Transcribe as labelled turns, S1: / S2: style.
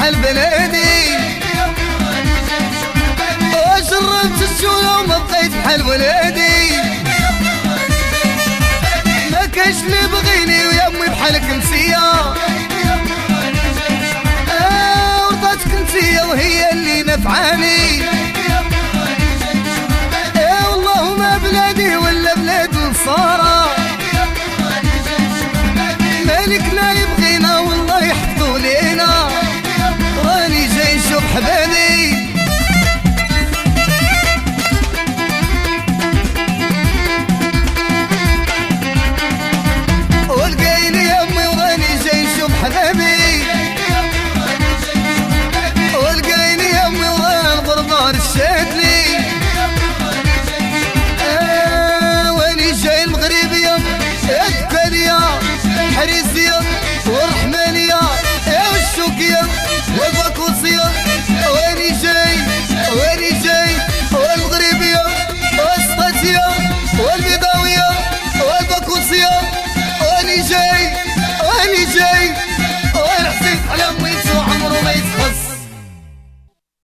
S1: بحال بلادي، وجربت السوله وما بقيت بحال ولادي، ما كاش اللي بغيني ويا امي بحالك نسيه، ورضاتك انتيا وهي اللي نفعاني.